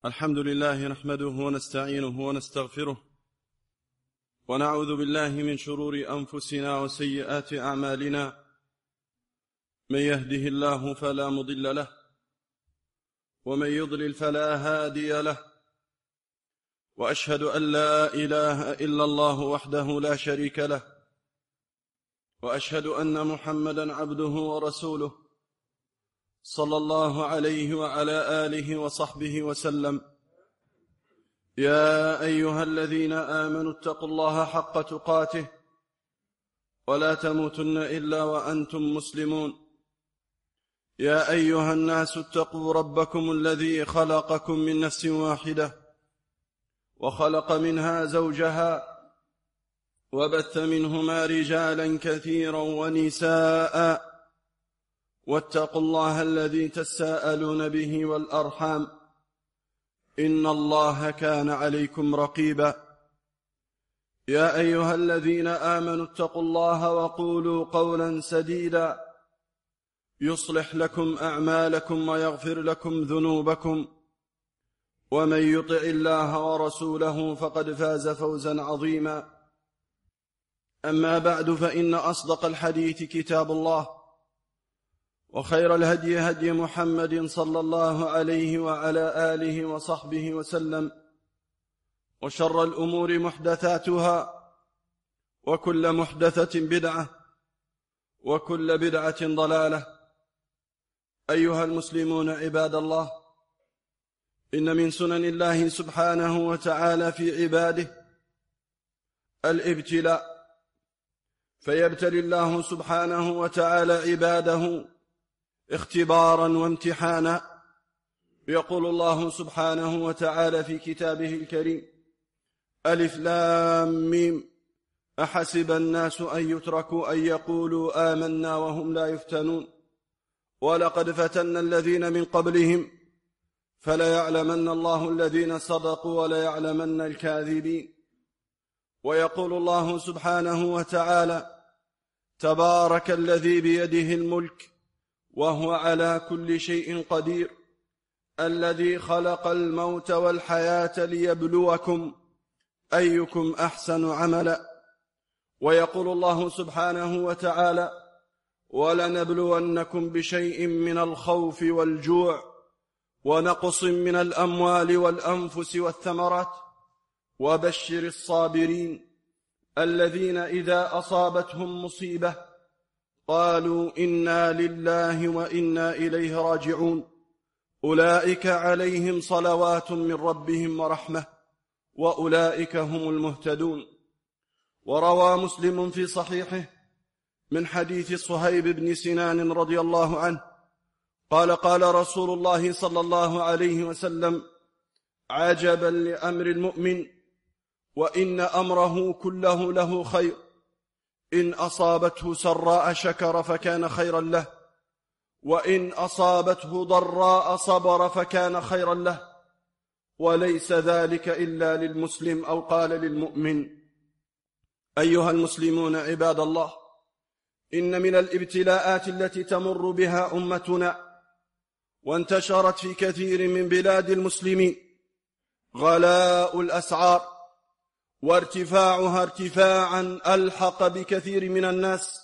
الحمد لله نحمده ونستعينه ونستغفره ونعوذ بالله من شرور أنفسنا وسيئات أعمالنا. من يهده الله فلا مضل له ومن يضلل فلا هادي له، وأشهد أن لا إله إلا الله وحده لا شريك له، وأشهد أن محمدا عبده ورسوله صلى الله عليه وعلى آله وصحبه وسلم. يا أيها الذين آمنوا اتقوا الله حق تقاته ولا تموتن إلا وأنتم مسلمون. يا أيها الناس اتقوا ربكم الذي خلقكم من نفس واحدة وخلق منها زوجها وبث منهما رجالا كثيرا ونساء، واتقوا الله الذي تساءلون به والأرحام إن الله كان عليكم رقيبا. يا أيها الذين آمنوا اتقوا الله وقولوا قولا سديدا يصلح لكم أعمالكم ويغفر لكم ذنوبكم، ومن يطع الله ورسوله فقد فاز فوزا عظيما. أما بعد، فإن أصدق الحديث كتاب الله، وخير الهدي هدي محمد صلى الله عليه وعلى آله وصحبه وسلم، وشر الأمور محدثاتها، وكل محدثة بدعة، وكل بدعة ضلالة. أيها المسلمون عباد الله، إن من سنن الله سبحانه وتعالى في عباده الابتلاء، فيبتلي الله سبحانه وتعالى عباده اختبارا وامتحانا. يقول الله سبحانه وتعالى في كتابه الكريم: ألف لام ميم أحسب الناس أن يتركوا أن يقولوا آمنا وهم لا يفتنون ولقد فتنا الذين من قبلهم فليعلمن الله الذين صدقوا وليعلمن الكاذبين. ويقول الله سبحانه وتعالى: تبارك الذي بيده الملك وهو على كل شيء قدير، الذي خلق الموت والحياة ليبلوكم أيكم أحسن عملا. ويقول الله سبحانه وتعالى: ولنبلونكم بشيء من الخوف والجوع ونقص من الأموال والأنفس والثمرات وبشر الصابرين الذين إذا أصابتهم مصيبة قالوا إنا لله وإنا إليه راجعون أولئك عليهم صلوات من ربهم ورحمة وأولئك هم المهتدون. وروى مسلم في صحيحه من حديث صهيب بن سنان رضي الله عنه قال: قال رسول الله صلى الله عليه وسلم: عجبا لأمر المؤمن، وإن أمره كله له خير، إن أصابته سراء شكر فكان خيرا له، وإن أصابته ضراء صبر فكان خيرا له، وليس ذلك إلا للمسلم، أو قال للمؤمن. أيها المسلمون عباد الله، إن من الابتلاءات التي تمر بها أمتنا وانتشرت في كثير من بلاد المسلمين غلاء الأسعار، وارتفاعها ارتفاعا ألحق بكثير من الناس،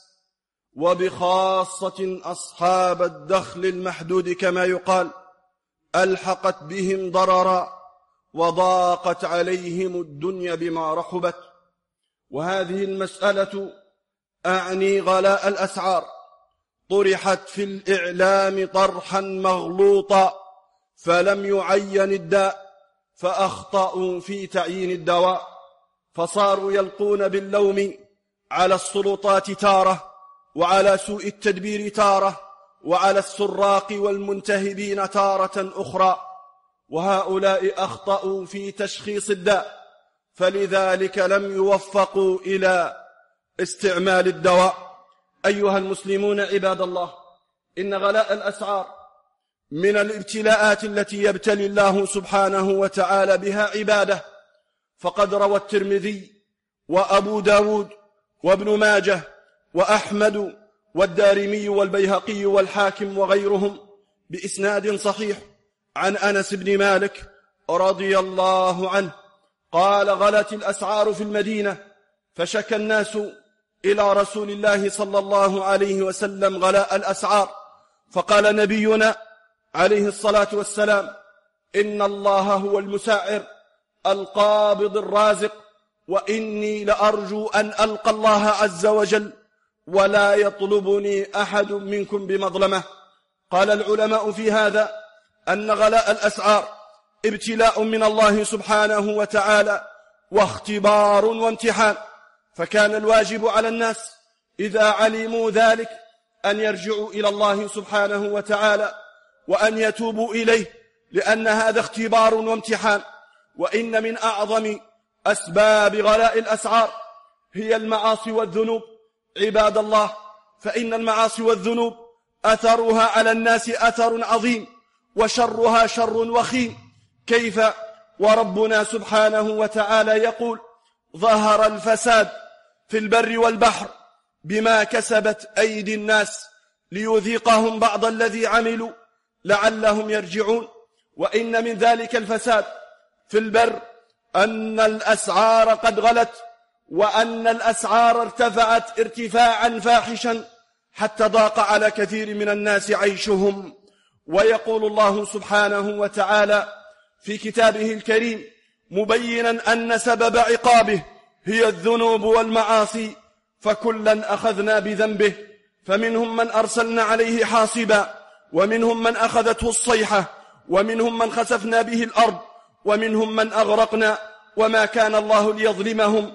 وبخاصة أصحاب الدخل المحدود كما يقال، ألحقت بهم ضررا وضاقت عليهم الدنيا بما رحبت. وهذه المسألة أعني غلاء الأسعار طرحت في الإعلام طرحا مغلوطا، فلم يعين الداء فأخطأوا في تعيين الدواء، فصاروا يلقون باللوم على السلطات تارة، وعلى سوء التدبير تارة، وعلى السراق والمنتهبين تارة أخرى، وهؤلاء أخطأوا في تشخيص الداء، فلذلك لم يوفقوا إلى استعمال الدواء. أيها المسلمون عباد الله، إن غلاء الأسعار من الابتلاءات التي يبتلي الله سبحانه وتعالى بها عباده، فقد روى الترمذي وأبو داود وابن ماجه وأحمد والدارمي والبيهقي والحاكم وغيرهم بإسناد صحيح عن أنس بن مالك رضي الله عنه قال: غلت الأسعار في المدينة، فشكى الناس إلى رسول الله صلى الله عليه وسلم غلاء الأسعار، فقال نبينا عليه الصلاة والسلام: إن الله هو المساعر القابض الرازق، وإني لأرجو أن ألقى الله عز وجل ولا يطلبني أحد منكم بمظلمة. قال العلماء في هذا أن غلاء الأسعار ابتلاء من الله سبحانه وتعالى واختبار وامتحان، فكان الواجب على الناس إذا علموا ذلك أن يرجعوا إلى الله سبحانه وتعالى وأن يتوبوا إليه، لأن هذا اختبار وامتحان. وإن من أعظم أسباب غلاء الأسعار هي المعاصي والذنوب. عباد الله، فإن المعاصي والذنوب أثرها على الناس أثر عظيم، وشرها شر وخيم. كيف وربنا سبحانه وتعالى يقول: ظهر الفساد في البر والبحر بما كسبت أيدي الناس ليذيقهم بعض الذي عملوا لعلهم يرجعون. وإن من ذلك الفساد في البر أن الأسعار قد غلت، وأن الأسعار ارتفعت ارتفاعا فاحشا حتى ضاق على كثير من الناس عيشهم. ويقول الله سبحانه وتعالى في كتابه الكريم مبينا أن سبب عقابه هي الذنوب والمعاصي، فكلا أخذنا بذنبه، فمنهم من أرسلنا عليه حاصبا، ومنهم من أخذته الصيحة، ومنهم من خسفنا به الأرض، ومنهم من أغرقنا، وما كان الله ليظلمهم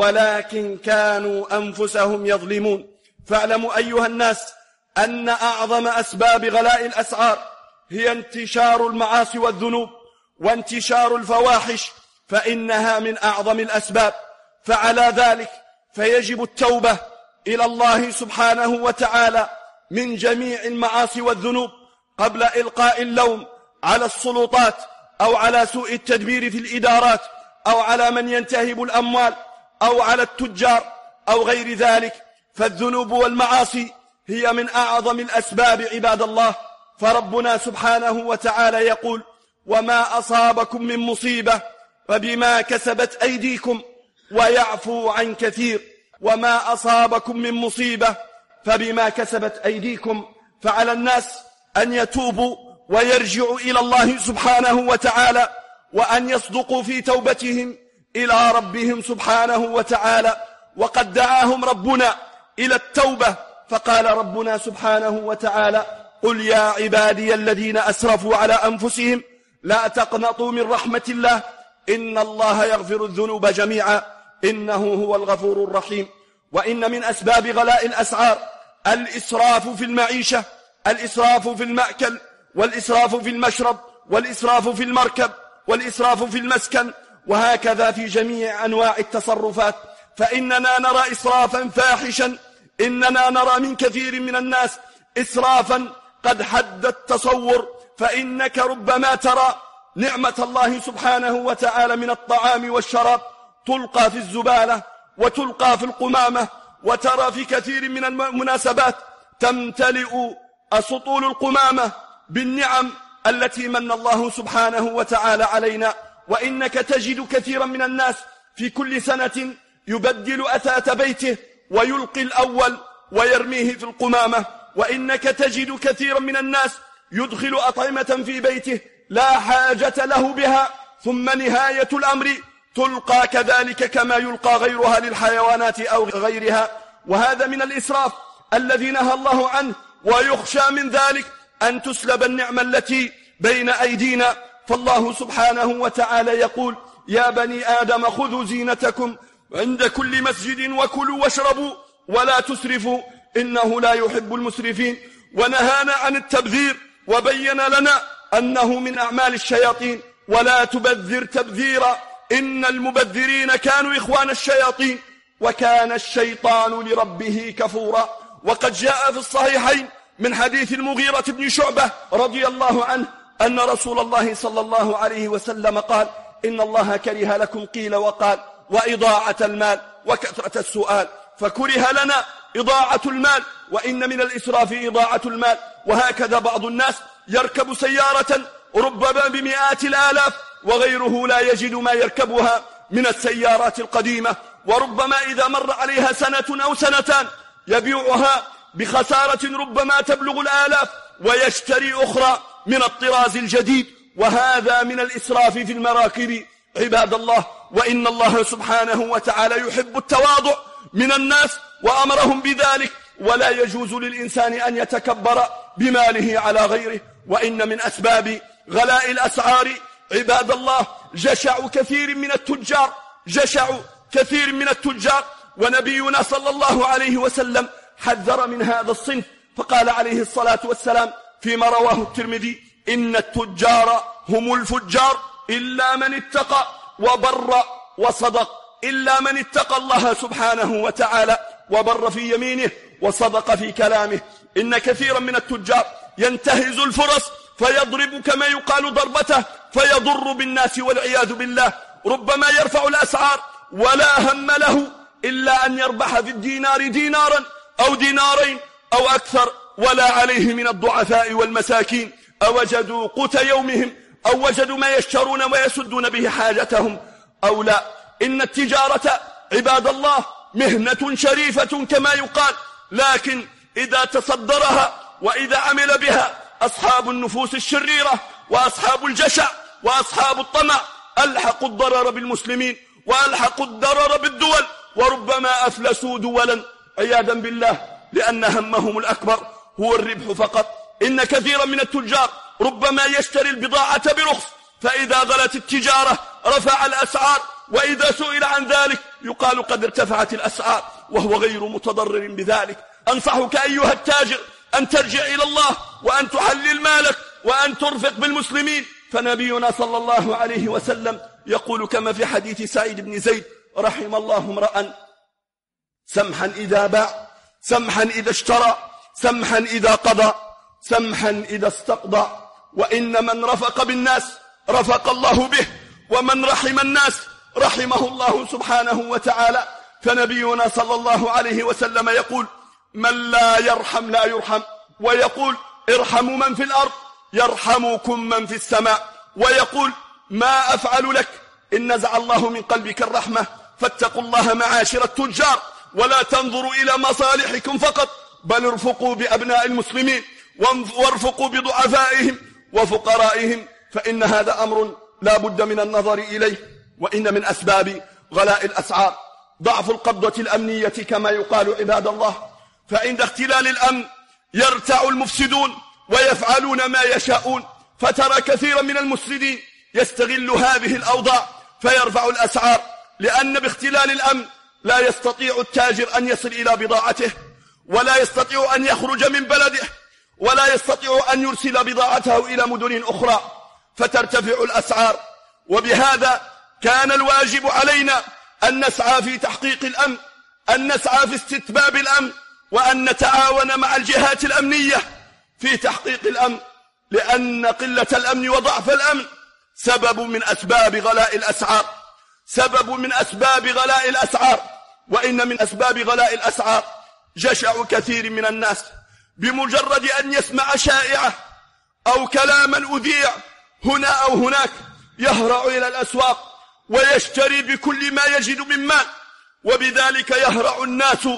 ولكن كانوا أنفسهم يظلمون. فاعلموا أيها الناس أن أعظم أسباب غلاء الأسعار هي انتشار المعاصي والذنوب وانتشار الفواحش، فإنها من أعظم الأسباب. فعلى ذلك فيجب التوبة إلى الله سبحانه وتعالى من جميع المعاصي والذنوب قبل إلقاء اللوم على السلطات أو على سوء التدبير في الإدارات أو على من ينتهب الأموال أو على التجار أو غير ذلك. فالذنوب والمعاصي هي من أعظم الأسباب عباد الله. فربنا سبحانه وتعالى يقول: وما أصابكم من مصيبة فبما كسبت أيديكم ويعفو عن كثير. وما أصابكم من مصيبة فبما كسبت أيديكم. فعلى الناس أن يتوبوا ويرجعوا إلى الله سبحانه وتعالى، وأن يصدقوا في توبتهم إلى ربهم سبحانه وتعالى. وقد دعاهم ربنا إلى التوبة، فقال ربنا سبحانه وتعالى: قل يا عبادي الذين أسرفوا على أنفسهم لا تقنطوا من رحمة الله إن الله يغفر الذنوب جميعا إنه هو الغفور الرحيم. وإن من أسباب غلاء الأسعار الإسراف في المعيشة، الإسراف في المأكل، والإسراف في المشرب، والإسراف في المركب، والإسراف في المسكن، وهكذا في جميع أنواع التصرفات. فإننا نرى إسرافا فاحشا، إننا نرى من كثير من الناس إسرافا قد حد التصور. فإنك ربما ترى نعمة الله سبحانه وتعالى من الطعام والشراب تلقى في الزبالة وتلقى في القمامة، وترى في كثير من المناسبات تمتلئ أسطول القمامة بالنعم التي من الله سبحانه وتعالى علينا. وإنك تجد كثيرا من الناس في كل سنة يبدل أثاث بيته ويلقي الأول ويرميه في القمامة. وإنك تجد كثيرا من الناس يدخل أطعمة في بيته لا حاجة له بها، ثم نهاية الأمر تلقى كذلك كما يلقى غيرها للحيوانات أو غيرها. وهذا من الإسراف الذي نهى الله عنه. ويخشى من ذلك أن تسلب النعمة التي بين أيدينا. فالله سبحانه وتعالى يقول: يا بني آدم خذوا زينتكم عند كل مسجد وكلوا واشربوا ولا تسرفوا إنه لا يحب المسرفين. ونهانا عن التبذير وبين لنا أنه من أعمال الشياطين: ولا تبذر تبذيرا إن المبذرين كانوا إخوان الشياطين وكان الشيطان لربه كفورا. وقد جاء في الصحيحين من حديث المغيرة بن شعبة رضي الله عنه أن رسول الله صلى الله عليه وسلم قال: إن الله كره لكم قيل وقال وإضاعة المال وكثرة السؤال. فكره لنا إضاعة المال، وإن من الإسراف إضاعة المال. وهكذا بعض الناس يركب سيارة ربما بمئات الآلاف وغيره لا يجد ما يركبها من السيارات القديمة، وربما إذا مر عليها سنة أو سنتان يبيعها بخسارة ربما تبلغ الآلاف ويشتري أخرى من الطراز الجديد، وهذا من الإسراف في المراكب عباد الله. وإن الله سبحانه وتعالى يحب التواضع من الناس وأمرهم بذلك، ولا يجوز للإنسان أن يتكبر بماله على غيره. وإن من أسباب غلاء الأسعار عباد الله جشع كثير من التجار، ونبينا صلى الله عليه وسلم حذر من هذا الصنف، فقال عليه الصلاة والسلام فيما رواه الترمذي: إن التجار هم الفجار إلا من اتقى وبر وصدق، إلا من اتقى الله سبحانه وتعالى وبر في يمينه وصدق في كلامه. إن كثيرا من التجار ينتهز الفرص فيضرب كما يقال ضربته فيضر بالناس والعياذ بالله، ربما يرفع الأسعار ولا هم له إلا أن يربح في الدينار دينارا أو دينارين أو أكثر، ولا عليه من الضعفاء والمساكين أوجدوا قوت يومهم أو وجدوا ما يشترون ويسدون به حاجتهم أو لا. إن التجارة عباد الله مهنة شريفة كما يقال، لكن إذا تصدرها وإذا عمل بها أصحاب النفوس الشريرة وأصحاب الجشع وأصحاب الطمع ألحقوا الضرر بالمسلمين وألحقوا الضرر بالدول، وربما أفلسوا دولا عياذا بالله، لأن همهم الأكبر هو الربح فقط. إن كثيرا من التجار ربما يشتري البضاعة برخص، فإذا غلت التجارة رفع الأسعار، وإذا سئل عن ذلك يقال قد ارتفعت الأسعار، وهو غير متضرر بذلك. أنصحك أيها التاجر أن ترجع إلى الله وأن تحلل مالك وأن ترفق بالمسلمين، فنبينا صلى الله عليه وسلم يقول كما في حديث سعيد بن زيد: رحم الله امرأ سمحا إذا باع، سمحا إذا اشترى، سمحا إذا قضى، سمحا إذا استقضى. وإن من رفق بالناس رفق الله به، ومن رحم الناس رحمه الله سبحانه وتعالى. فنبينا صلى الله عليه وسلم يقول: من لا يرحم لا يرحم، ويقول: ارحموا من في الأرض يرحمكم من في السماء، ويقول: ما أفعل لك إن نزع الله من قلبك الرحمة، فاتقوا الله معاشر التجار ولا تنظروا إلى مصالحكم فقط، بل ارفقوا بأبناء المسلمين وارفقوا بضعفائهم وفقرائهم، فإن هذا أمر لا بد من النظر إليه. وإن من أسباب غلاء الأسعار ضعف القبضة الأمنية كما يقال عباد الله، فعند اختلال الأمن يرتع المفسدون ويفعلون ما يشاءون، فترى كثيرا من المفسدين يستغل هذه الأوضاع فيرفع الأسعار، لأن باختلال الأمن لا يستطيع التاجر أن يصل إلى بضاعته، ولا يستطيع أن يخرج من بلده، ولا يستطيع أن يرسل بضاعته إلى مدن أخرى، فترتفع الأسعار. وبهذا كان الواجب علينا أن نسعى في تحقيق الأمن، أن نسعى في استتباب الأمن، وأن نتعاون مع الجهات الأمنية في تحقيق الأمن، لأن قلة الأمن وضعف الأمن سبب من أسباب غلاء الأسعار، سبب من أسباب غلاء الأسعار. وإن من أسباب غلاء الأسعار جشع كثير من الناس، بمجرد أن يسمع شائعة أو كلاما أذيع هنا أو هناك يهرع إلى الأسواق ويشتري بكل ما يجد من مال، وبذلك يهرع الناس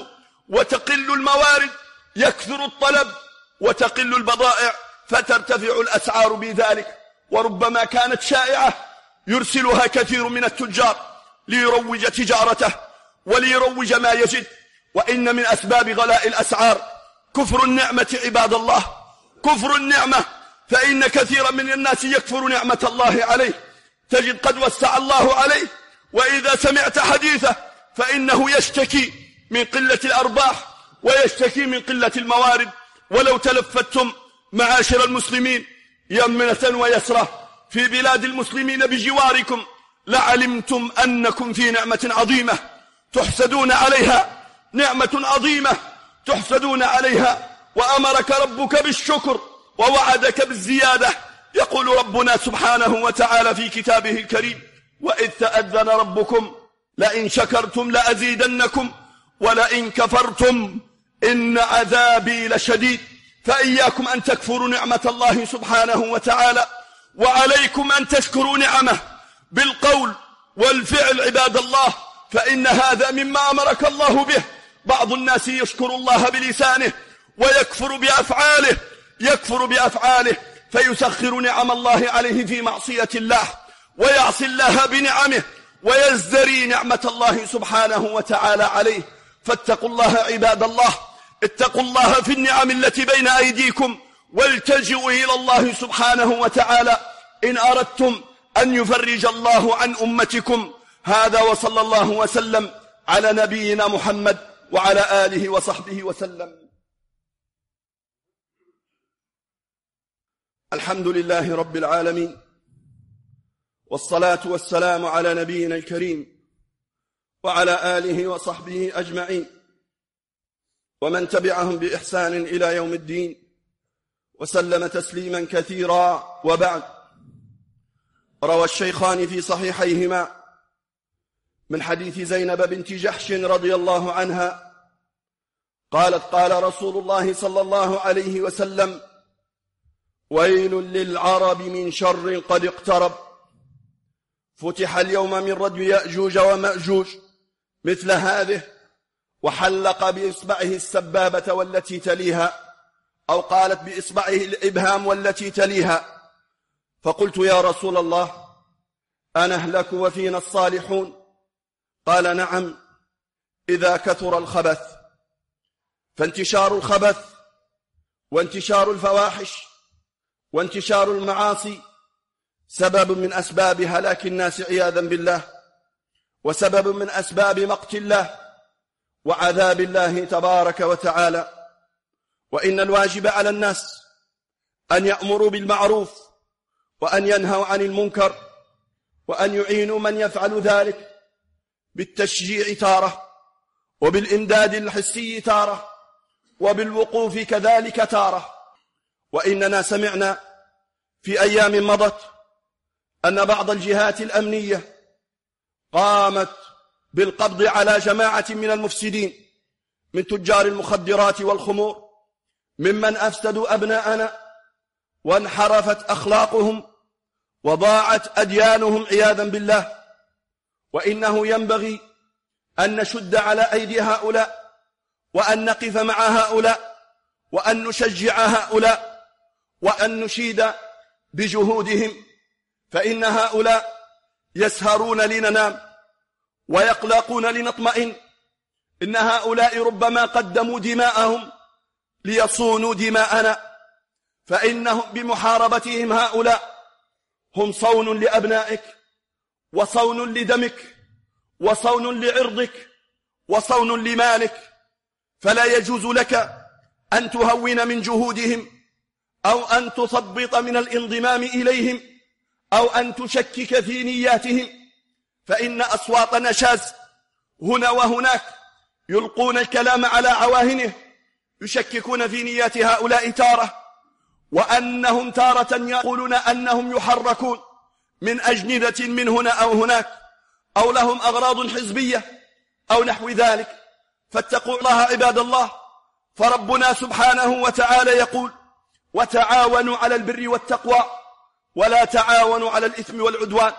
وتقل الموارد، يكثر الطلب وتقل البضائع، فترتفع الأسعار بذلك. وربما كانت شائعة يرسلها كثير من التجار ليروج تجارته وليروج ما يجد. وإن من أسباب غلاء الأسعار كفر النعمة عباد الله، كفر النعمة، فإن كثيرا من الناس يكفر نعمة الله عليه، تجد قد وسع الله عليه، وإذا سمعت حديثه فإنه يشتكي من قلة الأرباح ويشتكي من قلة الموارد. ولو تلفتم معاشر المسلمين يمنة ويسرة في بلاد المسلمين بجواركم لعلمتم أنكم في نعمة عظيمة تحسدون عليها، نعمة عظيمة تحسدون عليها، وأمرك ربك بالشكر ووعدك بالزيادة. يقول ربنا سبحانه وتعالى في كتابه الكريم: وإذ تأذن ربكم لئن شكرتم لأزيدنكم ولئن كفرتم إن عذابي لشديد. فإياكم أن تكفروا نعمة الله سبحانه وتعالى، وعليكم أن تشكروا نعمه بالقول والفعل عباد الله، فإن هذا مما أمرك الله به. بعض الناس يشكر الله بلسانه يكفر بأفعاله فيسخر نعم الله عليه في معصية الله ويعصي الله بنعمه ويزدري نعمة الله سبحانه وتعالى عليه. فاتقوا الله عباد الله، اتقوا الله في النعم التي بين أيديكم، والتجئوا إلى الله سبحانه وتعالى إن أردتم أن يفرج الله عن أمتكم. هذا وصلى الله وسلم على نبينا محمد وعلى آله وصحبه وسلم. الحمد لله رب العالمين، والصلاة والسلام على نبينا الكريم وعلى آله وصحبه أجمعين ومن تبعهم بإحسان إلى يوم الدين وسلم تسليما كثيرا. وبعد، روى الشيخان في صحيحيهما من حديث زينب بنت جحش رضي الله عنها قالت: قال رسول الله صلى الله عليه وسلم: ويل للعرب من شر قد اقترب، فتح اليوم من ردم يأجوج ومأجوج مثل هذه، وحلق بإصبعه السبابة والتي تليها، أو قالت بإصبعه الإبهام والتي تليها. فقلت: يا رسول الله، أنهلك وفينا الصالحون؟ قال: نعم، إذا كثر الخبث. فانتشار الخبث وانتشار الفواحش وانتشار المعاصي سبب من أسباب هلاك الناس عياذا بالله، وسبب من أسباب مقت الله وعذاب الله تبارك وتعالى. وإن الواجب على الناس أن يأمروا بالمعروف وأن ينهوا عن المنكر، وأن يعينوا من يفعل ذلك بالتشجيع تارة، وبالإمداد الحسي تارة، وبالوقوف كذلك تارة. وإننا سمعنا في أيام مضت أن بعض الجهات الأمنية قامت بالقبض على جماعة من المفسدين من تجار المخدرات والخمور، ممن أفسدوا أبناءنا وانحرفت أخلاقهم وضاعت أديانهم عياذا بالله. وإنه ينبغي أن نشد على أيدي هؤلاء، وأن نقف مع هؤلاء، وأن نشجع هؤلاء، وأن نشيد بجهودهم، فإن هؤلاء يسهرون لننام ويقلقون لنطمئن. إن هؤلاء ربما قدموا دماءهم ليصونوا دماءنا، فإنهم بمحاربتهم هؤلاء هم صون لأبنائك، وصون لدمك، وصون لعرضك، وصون لمالك. فلا يجوز لك أن تهون من جهودهم، أو أن تثبط من الانضمام إليهم، أو أن تشكك في نياتهم، فإن أصوات نشاز هنا وهناك يلقون الكلام على عواهنه، يشككون في نيات هؤلاء تارة، وأنهم تارة يقولون أنهم يحركون من أجندة من هنا أو هناك، أو لهم أغراض حزبية أو نحو ذلك. فاتقوا الله عباد الله، فربنا سبحانه وتعالى يقول: وتعاونوا على البر والتقوى ولا تعاونوا على الإثم والعدوان.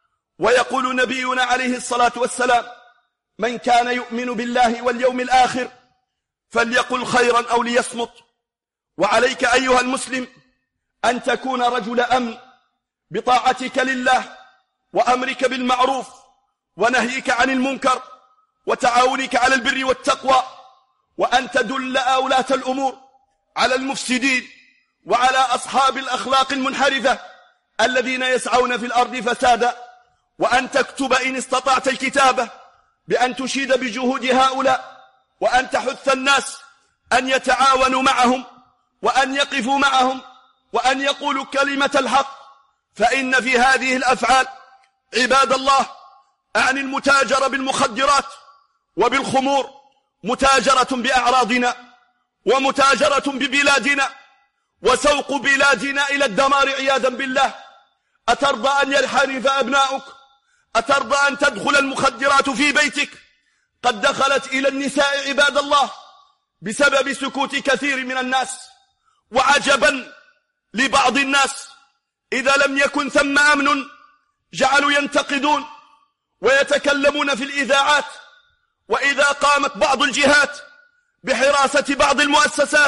ويقول نبينا عليه الصلاة والسلام: من كان يؤمن بالله واليوم الآخر فليقل خيرا أو ليصمت. وعليك أيها المسلم أن تكون رجل أمن بطاعتك لله، وأمرك بالمعروف، ونهيك عن المنكر، وتعاونك على البر والتقوى، وأن تدل أولاة الأمور على المفسدين وعلى أصحاب الأخلاق المنحرفة الذين يسعون في الأرض فسادا، وأن تكتب إن استطعت الكتابة بأن تشيد بجهود هؤلاء، وأن تحث الناس أن يتعاونوا معهم، وأن يقفوا معهم، وأن يقولوا كلمة الحق. فإن في هذه الأفعال عباد الله عن المتاجرة بالمخدرات وبالخمور متاجرة بأعراضنا، ومتاجرة ببلادنا، وسوق بلادنا إلى الدمار عياذا بالله. أترضى أن ينحرف أبناؤك؟ أترضى أن تدخل المخدرات في بيتك؟ قد دخلت إلى النساء عباد الله بسبب سكوت كثير من الناس. وعجبا لبعض الناس إذا لم يكن ثم أمن جعلوا ينتقدون ويتكلمون في الإذاعات، وإذا قامت بعض الجهات بحراسة بعض المؤسسات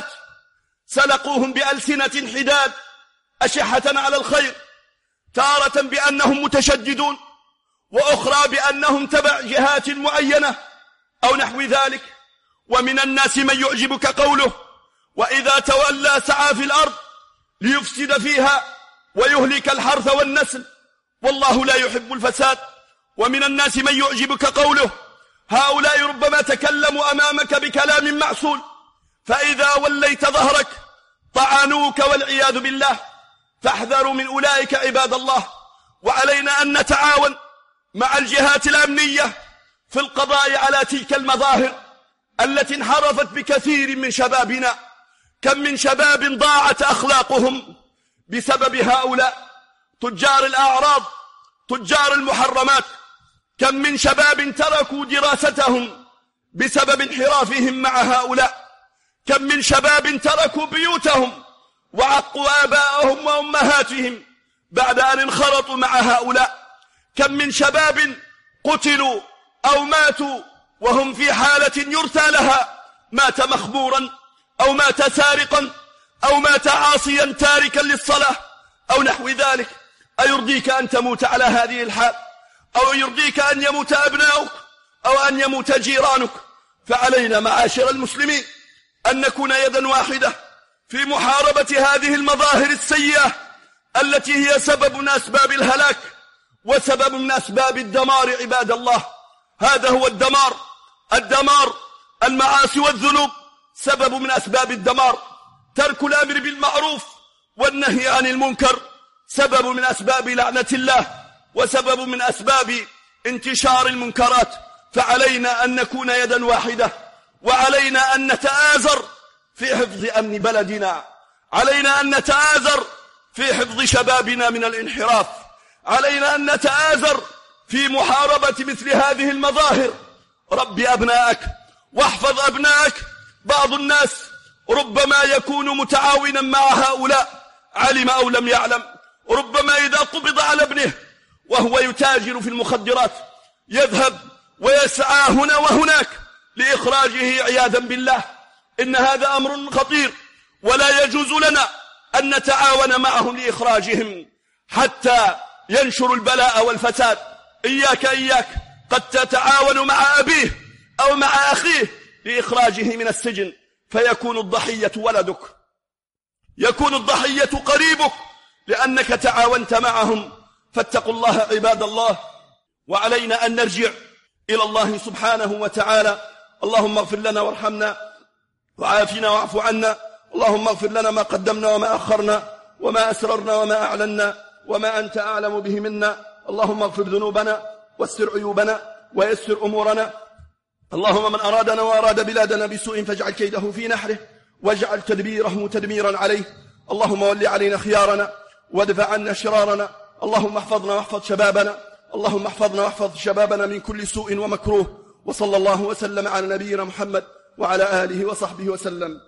سلقوهم بألسنة حداد أشحة على الخير، تارة بأنهم متشددون، وأخرى بأنهم تبع جهات معينة أو نحو ذلك. ومن الناس من يعجبك قوله: وإذا تولى سعى في الأرض ليفسد فيها ويهلك الحرث والنسل والله لا يحب الفساد. ومن الناس من يعجبك قوله: هؤلاء ربما تكلموا أمامك بكلام معسول، فإذا وليت ظهرك طعنوك والعياذ بالله. فاحذروا من أولئك عباد الله. وعلينا أن نتعاون مع الجهات الأمنية في القضاء على تلك المظاهر التي انحرفت بكثير من شبابنا. كم من شباب ضاعت أخلاقهم بسبب هؤلاء تجار الأعراض، تجار المحرمات. كم من شباب تركوا دراستهم بسبب انحرافهم مع هؤلاء. كم من شباب تركوا بيوتهم وعقوا آباءهم وأمهاتهم بعد أن انخرطوا مع هؤلاء. كم من شباب قتلوا أو ماتوا وهم في حالة يرثى لها، مات مخبورا أو مات سارقا أو مات عاصيا تاركا للصلاة أو نحو ذلك. أيرضيك أن تموت على هذه الحال؟ أو يرضيك أن يموت أبناؤك أو أن يموت جيرانك؟ فعلينا معاشر المسلمين أن نكون يدا واحدة في محاربة هذه المظاهر السيئة التي هي سبب من أسباب الهلاك وسبب من أسباب الدمار. عباد الله، هذا هو الدمار. المعاصي والذنوب سبب من أسباب الدمار. ترك الأمر بالمعروف والنهي عن المنكر سبب من أسباب لعنة الله وسبب من أسباب انتشار المنكرات. فعلينا أن نكون يدا واحدة، وعلينا أن نتآزر في حفظ أمن بلدنا، علينا أن نتآزر في حفظ شبابنا من الانحراف، علينا أن نتآزر في محاربة مثل هذه المظاهر. ربي أبناءك واحفظ أبناءك. بعض الناس ربما يكون متعاونا مع هؤلاء علم أو لم يعلم. ربما إذا قبض على ابنه وهو يتاجر في المخدرات يذهب ويسعى هنا وهناك لإخراجه عياذا بالله. إن هذا أمر خطير، ولا يجوز لنا أن نتعاون معهم لإخراجهم حتى ينشر البلاء والفساد. إياك قد تتعاون مع أبيه أو مع أخيه لإخراجه من السجن، فيكون الضحية ولدك، يكون الضحية قريبك لأنك تعاونت معهم. فاتقوا الله عباد الله، وعلينا أن نرجع إلى الله سبحانه وتعالى. اللهم اغفر لنا وارحمنا وعافنا واعف عنا. اللهم اغفر لنا ما قدمنا وما أخرنا وما أسررنا وما أعلنا وما أنت أعلم به منا. اللهم اغفر ذنوبنا واستر عيوبنا ويسر أمورنا. اللهم من أرادنا وأراد بلادنا بسوء فاجعل كيده في نحره واجعل تدبيره تدميرا عليه. اللهم ول علينا خيارنا وادفع عنا شرارنا. اللهم احفظنا واحفظ شبابنا. اللهم احفظنا واحفظ شبابنا من كل سوء ومكروه. وصلى الله وسلم على نبينا محمد وعلى آله وصحبه وسلم.